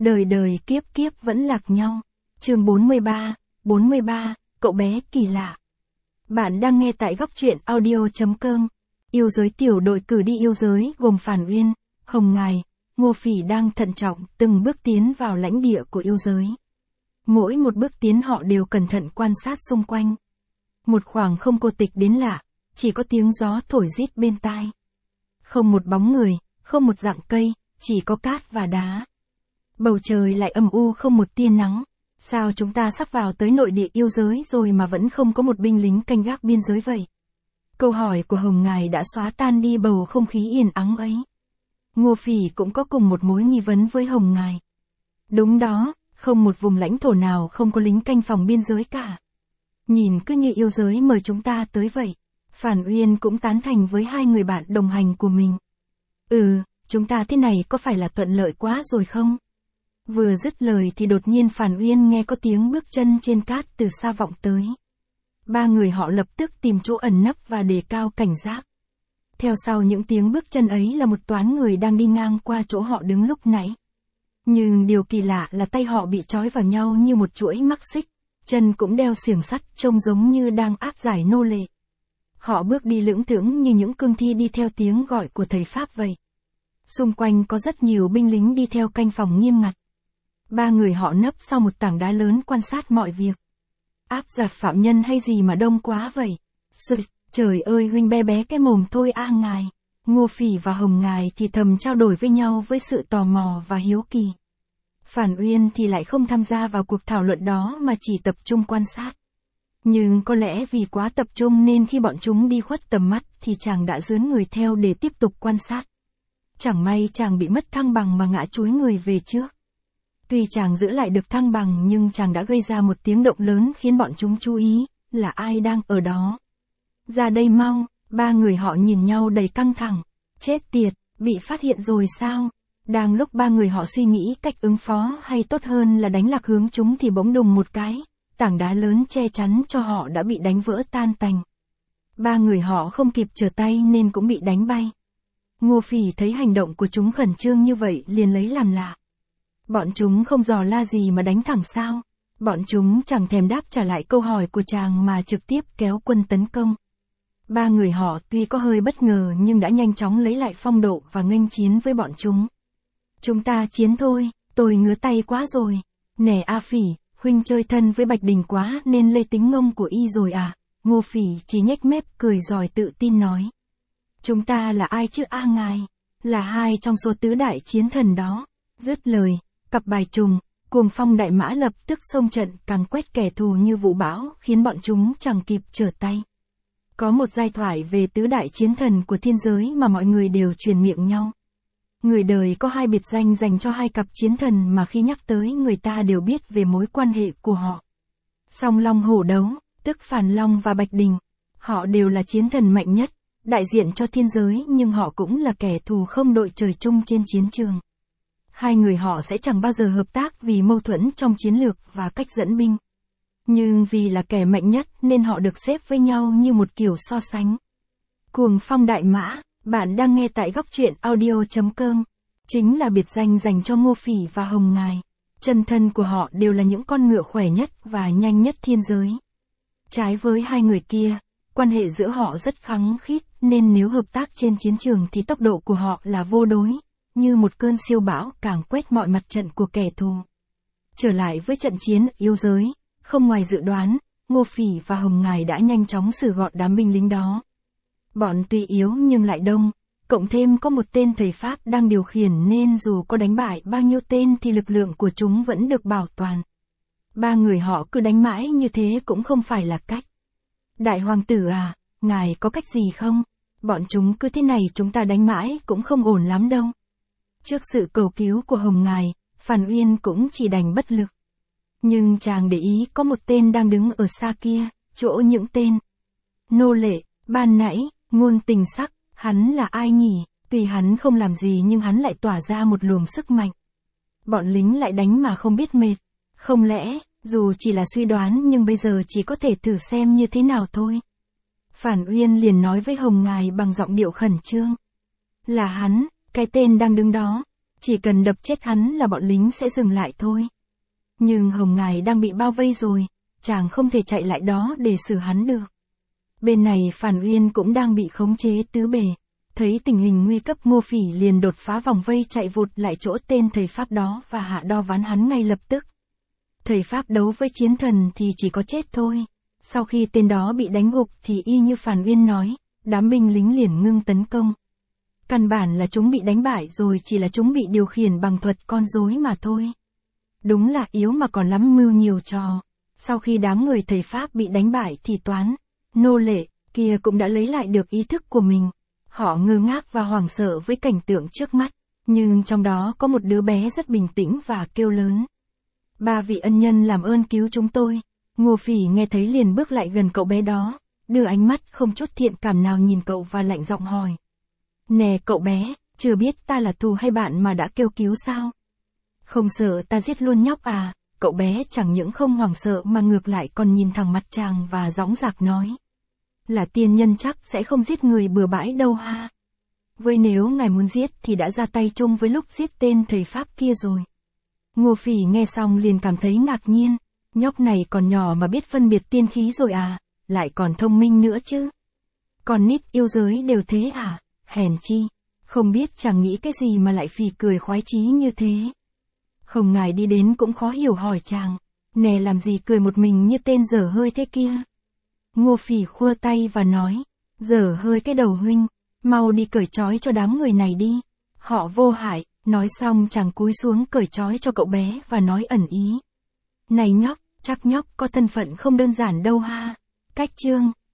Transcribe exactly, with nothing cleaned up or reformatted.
Đời đời kiếp kiếp vẫn lạc nhau. Chương bốn mươi ba, bốn mươi ba, cậu bé kỳ lạ. Bạn đang nghe tại góc truyện audio chấm com. Yêu giới tiểu đội cử đi yêu giới gồm Phản Uyên, Hồng Ngài, Ngô Phỉ đang thận trọng từng bước tiến vào lãnh địa của yêu giới. Mỗi một bước tiến họ đều cẩn thận quan sát xung quanh. Một khoảng không cô tịch đến lạ, chỉ có tiếng gió thổi rít bên tai. Không một bóng người, không một rặng cây, chỉ có cát và đá. Bầu trời lại âm u không một tia nắng. Sao chúng ta sắp vào tới nội địa yêu giới rồi mà vẫn không có một binh lính canh gác biên giới vậy? Câu hỏi của Hồng Ngài đã xóa tan đi bầu không khí yên ắng ấy. Ngô Phỉ cũng có cùng một mối nghi vấn với Hồng Ngài. Đúng đó, không một vùng lãnh thổ nào không có lính canh phòng biên giới cả. Nhìn cứ như yêu giới mời chúng ta tới vậy. Phản Uyên cũng tán thành với hai người bạn đồng hành của mình. Ừ, chúng ta thế này có phải là thuận lợi quá rồi không? Vừa dứt lời thì đột nhiên Phản Uyên nghe có tiếng bước chân trên cát từ xa vọng tới. Ba người họ lập tức tìm chỗ ẩn nấp và đề cao cảnh giác. Theo sau những tiếng bước chân ấy là một toán người đang đi ngang qua chỗ họ đứng lúc nãy. Nhưng điều kỳ lạ là tay họ bị trói vào nhau như một chuỗi mắc xích, chân cũng đeo xiềng sắt trông giống như đang áp giải nô lệ. Họ bước đi lững thững như những cương thi đi theo tiếng gọi của thầy Pháp vậy. Xung quanh có rất nhiều binh lính đi theo canh phòng nghiêm ngặt. Ba người họ nấp sau một tảng đá lớn quan sát mọi việc. Áp giặc phạm nhân hay gì mà đông quá vậy? Sụt, trời ơi huynh bé bé cái mồm thôi a ngài. Ngô Phỉ và Hồng Ngài thì thầm trao đổi với nhau với sự tò mò và hiếu kỳ. Phản Uyên thì lại không tham gia vào cuộc thảo luận đó mà chỉ tập trung quan sát. Nhưng có lẽ vì quá tập trung nên khi bọn chúng đi khuất tầm mắt thì chàng đã dướn người theo để tiếp tục quan sát. Chẳng may chàng bị mất thăng bằng mà ngã chúi người về trước. Tuy chàng giữ lại được thăng bằng nhưng chàng đã gây ra một tiếng động lớn khiến bọn chúng chú ý, là ai đang ở đó. Ra đây mau, ba người họ nhìn nhau đầy căng thẳng. Chết tiệt, bị phát hiện rồi sao? Đang lúc ba người họ suy nghĩ cách ứng phó hay tốt hơn là đánh lạc hướng chúng thì bỗng đùng một cái, tảng đá lớn che chắn cho họ đã bị đánh vỡ tan tành. Ba người họ không kịp trở tay nên cũng bị đánh bay. Ngô Phỉ thấy hành động của chúng khẩn trương như vậy liền lấy làm lạ. Bọn chúng không dò la gì mà đánh thẳng sao? Bọn chúng chẳng thèm đáp trả lại câu hỏi của chàng mà trực tiếp kéo quân tấn công. Ba người họ tuy có hơi bất ngờ nhưng đã nhanh chóng lấy lại phong độ và nghênh chiến với bọn chúng. Chúng ta chiến thôi, tôi ngứa tay quá rồi. Nè A Phỉ, huynh chơi thân với Bạch Đình quá nên lây tính ngông của y rồi à? Ngô Phỉ chỉ nhếch mép cười giỏi tự tin nói. Chúng ta là ai chứ a ngài? Là hai trong số tứ đại chiến thần đó. Dứt lời, cặp bài trùng, Cuồng Phong Đại Mã lập tức xông trận càng quét kẻ thù như vũ bão khiến bọn chúng chẳng kịp trở tay. Có một giai thoại về tứ đại chiến thần của thiên giới mà mọi người đều truyền miệng nhau. Người đời có hai biệt danh dành cho hai cặp chiến thần mà khi nhắc tới người ta đều biết về mối quan hệ của họ. Song Long Hổ Đấu, tức Phản Long và Bạch Đình. Họ đều là chiến thần mạnh nhất, đại diện cho thiên giới nhưng họ cũng là kẻ thù không đội trời chung trên chiến trường. Hai người họ sẽ chẳng bao giờ hợp tác vì mâu thuẫn trong chiến lược và cách dẫn binh. Nhưng vì là kẻ mạnh nhất nên họ được xếp với nhau như một kiểu so sánh. Cuồng Phong Đại Mã, bạn đang nghe tại góc truyện audio chấm com, chính là biệt danh dành cho Ngô Phỉ và Hồng Ngài. Chân thân của họ đều là những con ngựa khỏe nhất và nhanh nhất thiên giới. Trái với hai người kia, quan hệ giữa họ rất khăng khít nên nếu hợp tác trên chiến trường thì tốc độ của họ là vô đối, như một cơn siêu bão càng quét mọi mặt trận của kẻ thù. Trở lại với trận chiến yêu giới, không ngoài dự đoán, Ngô Phỉ và Hồng Ngài đã nhanh chóng xử gọn đám binh lính đó. Bọn tuy yếu nhưng lại đông, cộng thêm có một tên thầy Pháp đang điều khiển nên dù có đánh bại bao nhiêu tên thì lực lượng của chúng vẫn được bảo toàn. Ba người họ cứ đánh mãi như thế cũng không phải là cách. Đại hoàng tử à, ngài có cách gì không? Bọn chúng cứ thế này chúng ta đánh mãi cũng không ổn lắm đâu. Trước sự cầu cứu của Hồng Ngài, Phản Uyên cũng chỉ đành bất lực. Nhưng chàng để ý có một tên đang đứng ở xa kia, chỗ những tên nô lệ, ban nãy, Ngôn Tình Sắc, hắn là ai nhỉ? Tuy hắn không làm gì nhưng hắn lại tỏa ra một luồng sức mạnh. Bọn lính lại đánh mà không biết mệt. Không lẽ, dù chỉ là suy đoán nhưng bây giờ chỉ có thể thử xem như thế nào thôi. Phản Uyên liền nói với Hồng Ngài bằng giọng điệu khẩn trương. Là hắn, cái tên đang đứng đó. Chỉ cần đập chết hắn là bọn lính sẽ dừng lại thôi. Nhưng Hồng Ngài đang bị bao vây rồi, chàng không thể chạy lại đó để xử hắn được. Bên này Phàn Uyên cũng đang bị khống chế tứ bề. Thấy tình hình nguy cấp, Ngô Phỉ liền đột phá vòng vây chạy vụt lại chỗ tên thầy Pháp đó và hạ đo ván hắn ngay lập tức. Thầy Pháp đấu với chiến thần thì chỉ có chết thôi. Sau khi tên đó bị đánh gục thì y như Phàn Uyên nói, đám binh lính liền ngưng tấn công. Căn bản là chúng bị đánh bại rồi, chỉ là chúng bị điều khiển bằng thuật con rối mà thôi. Đúng là yếu mà còn lắm mưu nhiều trò. Sau khi đám người thầy Pháp bị đánh bại thì toán, nô lệ, kia cũng đã lấy lại được ý thức của mình. Họ ngơ ngác và hoảng sợ với cảnh tượng trước mắt, nhưng trong đó có một đứa bé rất bình tĩnh và kêu lớn. Ba vị ân nhân làm ơn cứu chúng tôi. Ngô Phỉ nghe thấy liền bước lại gần cậu bé đó, đưa ánh mắt không chút thiện cảm nào nhìn cậu và lạnh giọng hỏi. Nè cậu bé, chưa biết ta là thù hay bạn mà đã kêu cứu sao? Không sợ ta giết luôn nhóc à? Cậu bé chẳng những không hoảng sợ mà ngược lại còn nhìn thẳng mặt chàng và dõng dạc nói. Là tiên nhân chắc sẽ không giết người bừa bãi đâu ha. Với nếu ngài muốn giết thì đã ra tay chung với lúc giết tên thầy Pháp kia rồi. Ngô Phỉ nghe xong liền cảm thấy ngạc nhiên. Nhóc này còn nhỏ mà biết phân biệt tiên khí rồi à, lại còn thông minh nữa chứ. Còn nít yêu giới đều thế à, hèn chi. Không biết chàng nghĩ cái gì mà lại phì cười khoái chí như thế. Hồng Ngài đi đến cũng khó hiểu hỏi chàng. Nè làm gì cười một mình như tên dở hơi thế kia. Ngô Phỉ khua tay và nói. Dở hơi cái đầu huynh, mau đi cởi trói cho đám người này đi. Họ vô hại. Nói xong chàng cúi xuống cởi trói cho cậu bé và nói ẩn ý. Này nhóc, chắc nhóc có thân phận không đơn giản đâu ha. Cách chương